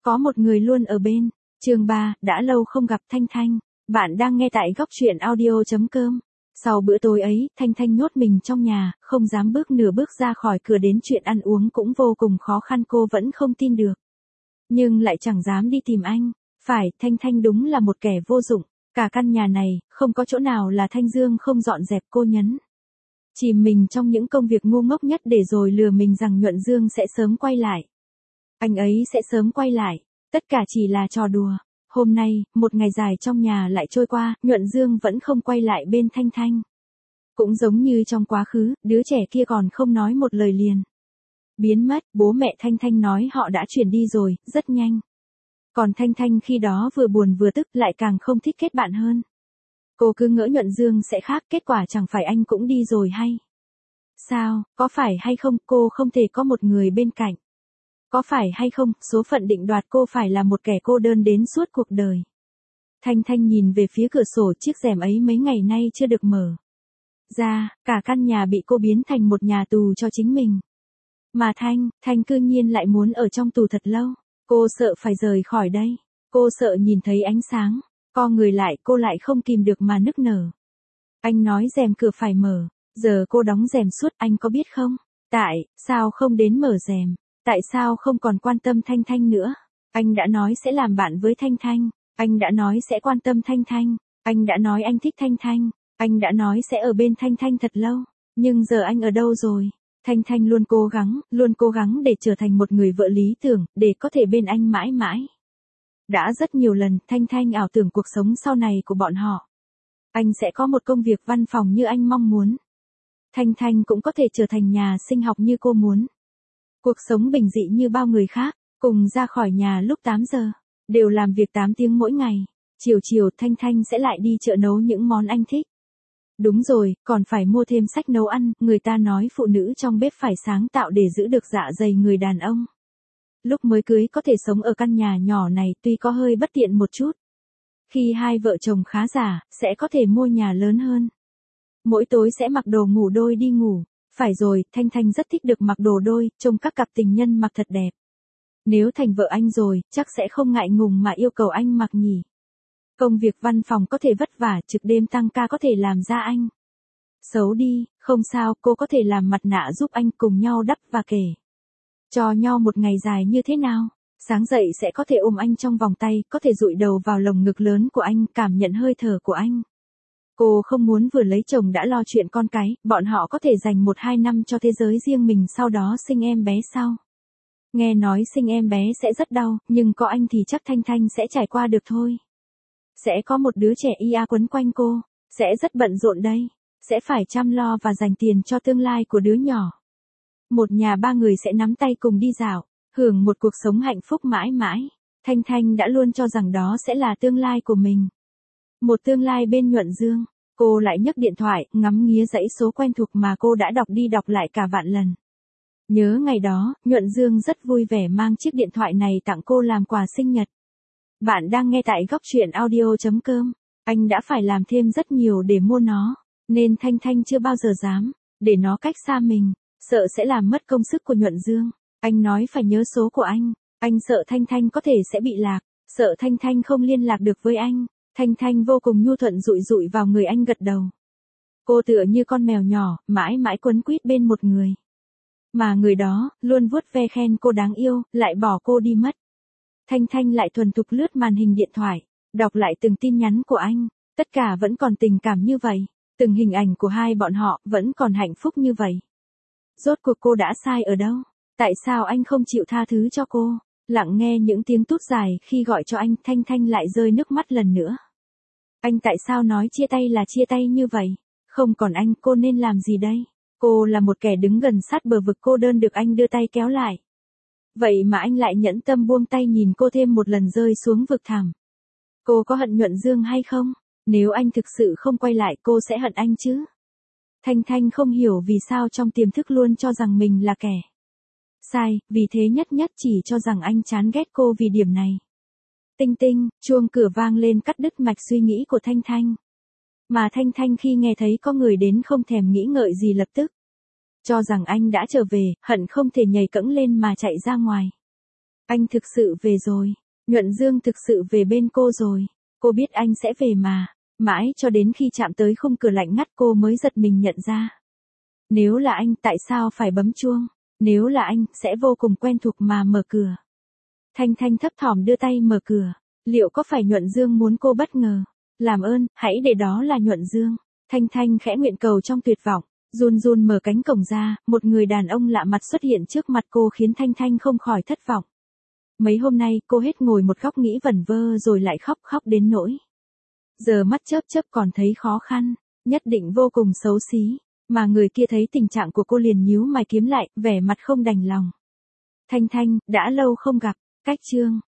Có một người luôn ở bên. Chương 3, đã lâu không gặp Thanh Thanh. Bạn đang nghe tại góc truyện audio.com. Sau bữa tối ấy, Thanh Thanh nhốt mình trong nhà, không dám bước nửa bước ra khỏi cửa, đến chuyện ăn uống cũng vô cùng khó khăn, cô vẫn không tin được. Nhưng lại chẳng dám đi tìm anh. Phải, Thanh Thanh đúng là một kẻ vô dụng. Cả căn nhà này, không có chỗ nào là Thanh Dương không dọn dẹp, cô nhấn. Chìm mình trong những công việc ngu ngốc nhất để rồi lừa mình rằng Nhuận Dương sẽ sớm quay lại. Anh ấy sẽ sớm quay lại. Tất cả chỉ là trò đùa. Hôm nay, một ngày dài trong nhà lại trôi qua, Nhuận Dương vẫn không quay lại bên Thanh Thanh. Cũng giống như trong quá khứ, đứa trẻ kia còn không nói một lời liền biến mất. Bố mẹ Thanh Thanh nói họ đã chuyển đi rồi, rất nhanh. Còn Thanh Thanh khi đó vừa buồn vừa tức, lại càng không thích kết bạn hơn. Cô cứ ngỡ Nhuận Dương sẽ khác, kết quả chẳng phải anh cũng đi rồi hay sao? Có phải hay không, cô không thể có một người bên cạnh. Có phải hay không, số phận định đoạt cô phải là một kẻ cô đơn đến suốt cuộc đời. Thanh Thanh nhìn về phía cửa sổ, chiếc rèm ấy mấy ngày nay chưa được mở ra, cả căn nhà bị cô biến thành một nhà tù cho chính mình. Mà Thanh cư nhiên lại muốn ở trong tù thật lâu. Cô sợ phải rời khỏi đây. Cô sợ nhìn thấy ánh sáng. Co người lại, cô lại không kìm được mà nức nở. Anh nói rèm cửa phải mở. Giờ cô đóng rèm suốt, anh có biết không? Tại sao không đến mở rèm? Tại sao không còn quan tâm Thanh Thanh nữa? Anh đã nói sẽ làm bạn với Thanh Thanh. Anh đã nói sẽ quan tâm Thanh Thanh. Anh đã nói anh thích Thanh Thanh. Anh đã nói sẽ ở bên Thanh Thanh thật lâu. Nhưng giờ anh ở đâu rồi? Thanh Thanh luôn cố gắng để trở thành một người vợ lý tưởng, để có thể bên anh mãi mãi. Đã rất nhiều lần, Thanh Thanh ảo tưởng cuộc sống sau này của bọn họ. Anh sẽ có một công việc văn phòng như anh mong muốn. Thanh Thanh cũng có thể trở thành nhà sinh học như cô muốn. Cuộc sống bình dị như bao người khác, cùng ra khỏi nhà lúc 8 giờ, đều làm việc 8 tiếng mỗi ngày. Chiều Thanh Thanh sẽ lại đi chợ nấu những món anh thích. Đúng rồi, còn phải mua thêm sách nấu ăn, người ta nói phụ nữ trong bếp phải sáng tạo để giữ được dạ dày người đàn ông. Lúc mới cưới có thể sống ở căn nhà nhỏ này tuy có hơi bất tiện một chút. Khi hai vợ chồng khá giả, sẽ có thể mua nhà lớn hơn. Mỗi tối sẽ mặc đồ ngủ đôi đi ngủ. Phải rồi, Thanh Thanh rất thích được mặc đồ đôi, trông các cặp tình nhân mặc thật đẹp. Nếu thành vợ anh rồi, chắc sẽ không ngại ngùng mà yêu cầu anh mặc nhỉ. Công việc văn phòng có thể vất vả, trực đêm tăng ca có thể làm ra anh xấu đi, không sao, cô có thể làm mặt nạ giúp anh, cùng nhau đắp và kể cho nhau một ngày dài như thế nào. Sáng dậy sẽ có thể ôm anh trong vòng tay, có thể dụi đầu vào lồng ngực lớn của anh, cảm nhận hơi thở của anh. Cô không muốn vừa lấy chồng đã lo chuyện con cái, bọn họ có thể dành 1-2 năm cho thế giới riêng mình, sau đó sinh em bé sau. Nghe nói sinh em bé sẽ rất đau, nhưng có anh thì chắc Thanh Thanh sẽ trải qua được thôi. Sẽ có một đứa trẻ quấn quanh cô, sẽ rất bận rộn đây, sẽ phải chăm lo và dành tiền cho tương lai của đứa nhỏ. Một nhà 3 người sẽ nắm tay cùng đi dạo, hưởng một cuộc sống hạnh phúc mãi mãi. Thanh Thanh đã luôn cho rằng đó sẽ là tương lai của mình. Một tương lai bên Nhuận Dương. Cô lại nhấc điện thoại, ngắm nghía dãy số quen thuộc mà cô đã đọc đi đọc lại cả vạn lần. Nhớ ngày đó, Nhuận Dương rất vui vẻ mang chiếc điện thoại này tặng cô làm quà sinh nhật. Bạn đang nghe tại góc truyện audio.com. Anh đã phải làm thêm rất nhiều để mua nó, nên Thanh Thanh chưa bao giờ dám để nó cách xa mình, sợ sẽ làm mất công sức của Nhuận Dương. Anh nói phải nhớ số của anh sợ Thanh Thanh có thể sẽ bị lạc, sợ Thanh Thanh không liên lạc được với anh. Thanh Thanh vô cùng nhu thuận dụi vào người anh, gật đầu. Cô tựa như con mèo nhỏ, mãi mãi quấn quýt bên một người. Mà người đó, luôn vuốt ve khen cô đáng yêu, lại bỏ cô đi mất. Thanh Thanh lại thuần thục lướt màn hình điện thoại, đọc lại từng tin nhắn của anh, tất cả vẫn còn tình cảm như vậy, từng hình ảnh của hai bọn họ vẫn còn hạnh phúc như vậy. Rốt cuộc cô đã sai ở đâu? Tại sao anh không chịu tha thứ cho cô? Lặng nghe những tiếng tút dài khi gọi cho anh, Thanh Thanh lại rơi nước mắt lần nữa. Anh tại sao nói chia tay là chia tay như vậy? Không còn anh, cô nên làm gì đây? Cô là một kẻ đứng gần sát bờ vực cô đơn được anh đưa tay kéo lại. Vậy mà anh lại nhẫn tâm buông tay nhìn cô thêm một lần rơi xuống vực thẳm. Cô có hận Nhuận Dương hay không? Nếu anh thực sự không quay lại, cô sẽ hận anh chứ? Thanh Thanh không hiểu vì sao trong tiềm thức luôn cho rằng mình là kẻ sai, vì thế nhất chỉ cho rằng anh chán ghét cô vì điểm này. Tinh tinh, chuông cửa vang lên cắt đứt mạch suy nghĩ của Thanh Thanh. Mà Thanh Thanh khi nghe thấy có người đến không thèm nghĩ ngợi gì, lập tức cho rằng anh đã trở về, hận không thể nhảy cẫng lên mà chạy ra ngoài. Anh thực sự về rồi. Nhuận Dương thực sự về bên cô rồi. Cô biết anh sẽ về mà. Mãi cho đến khi chạm tới khung cửa lạnh ngắt cô mới giật mình nhận ra. Nếu là anh tại sao phải bấm chuông? Nếu là anh sẽ vô cùng quen thuộc mà mở cửa. Thanh Thanh thấp thỏm đưa tay mở cửa. Liệu có phải Nhuận Dương muốn cô bất ngờ? Làm ơn, hãy để đó là Nhuận Dương. Thanh Thanh khẽ nguyện cầu trong tuyệt vọng. Run run mở cánh cổng ra, một người đàn ông lạ mặt xuất hiện trước mặt cô khiến Thanh Thanh không khỏi thất vọng. Mấy hôm nay cô hết ngồi một góc nghĩ vẩn vơ rồi lại khóc đến nỗi. Giờ mắt chớp chớp còn thấy khó khăn, nhất định vô cùng xấu xí. Mà người kia thấy tình trạng của cô liền nhíu mày kiếm lại, vẻ mặt không đành lòng. Thanh Thanh, đã lâu không gặp, cách chương.